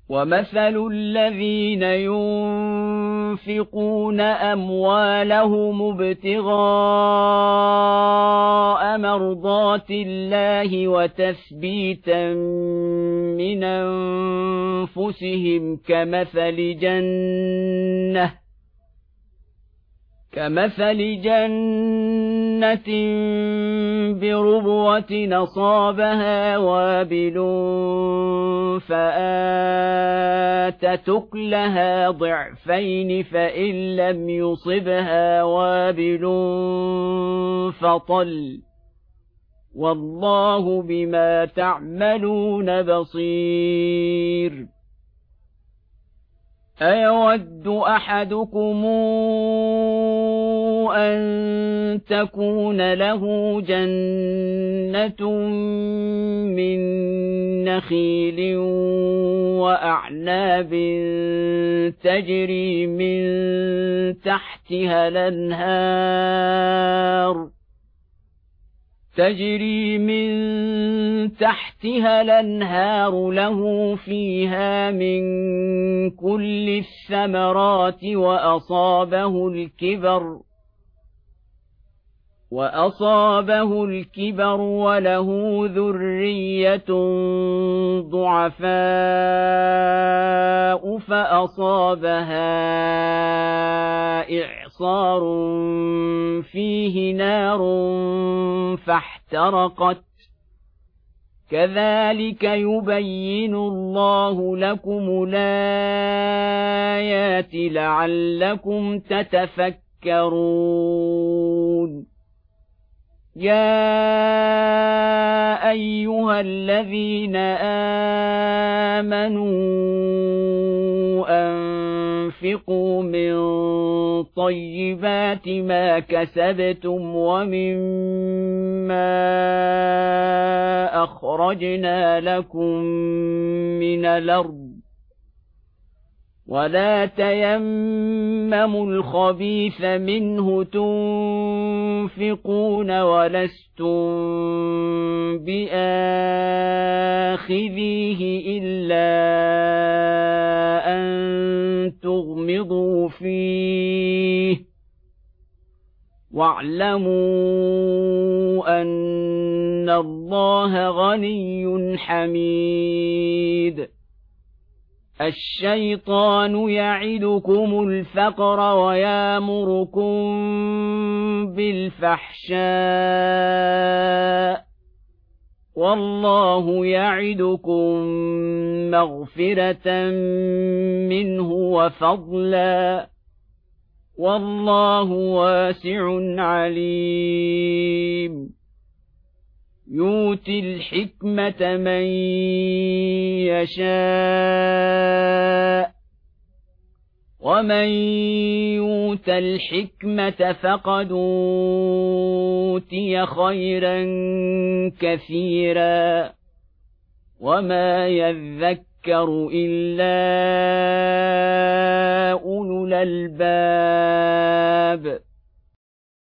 ومثل الذين ينفقون أموالهم ابتغاء مرضات الله وتثبيتا من أنفسهم كمثل جنة بربوة أصابها وابل فآتت أكلها ضعفين فإن لم يصبها وابل فطل والله بما تعملون بصير أيود أحدكم أن تكون له جنة من نخيل وأعناب تجري من تحتها الأنهار له فيها من كل الثمرات وأصابه الكبر وله ذرية ضعفاء فأصابها إعصار فيه نار فاحترقت كذلك يبين الله لكم الآيات لعلكم تتفكرون يا أيها الذين آمنوا أنفقوا من طيبات ما كسبتم ومما أخرجنا لكم من الأرض ولا تيمموا الخبيث منه تنفقون ولستم بآخذيه إلا أن تغمضوا فيه واعلموا أن الله غني حميد الشيطان يعدكم الفقر ويامركم بالفحشاء والله يعدكم مغفرة منه وفضلا والله واسع عليم يؤتي الحكمة من يشاء ومن يؤت الحكمة فقد أوتي خيرا كثيرا وما يذكر إلا أولو الألباب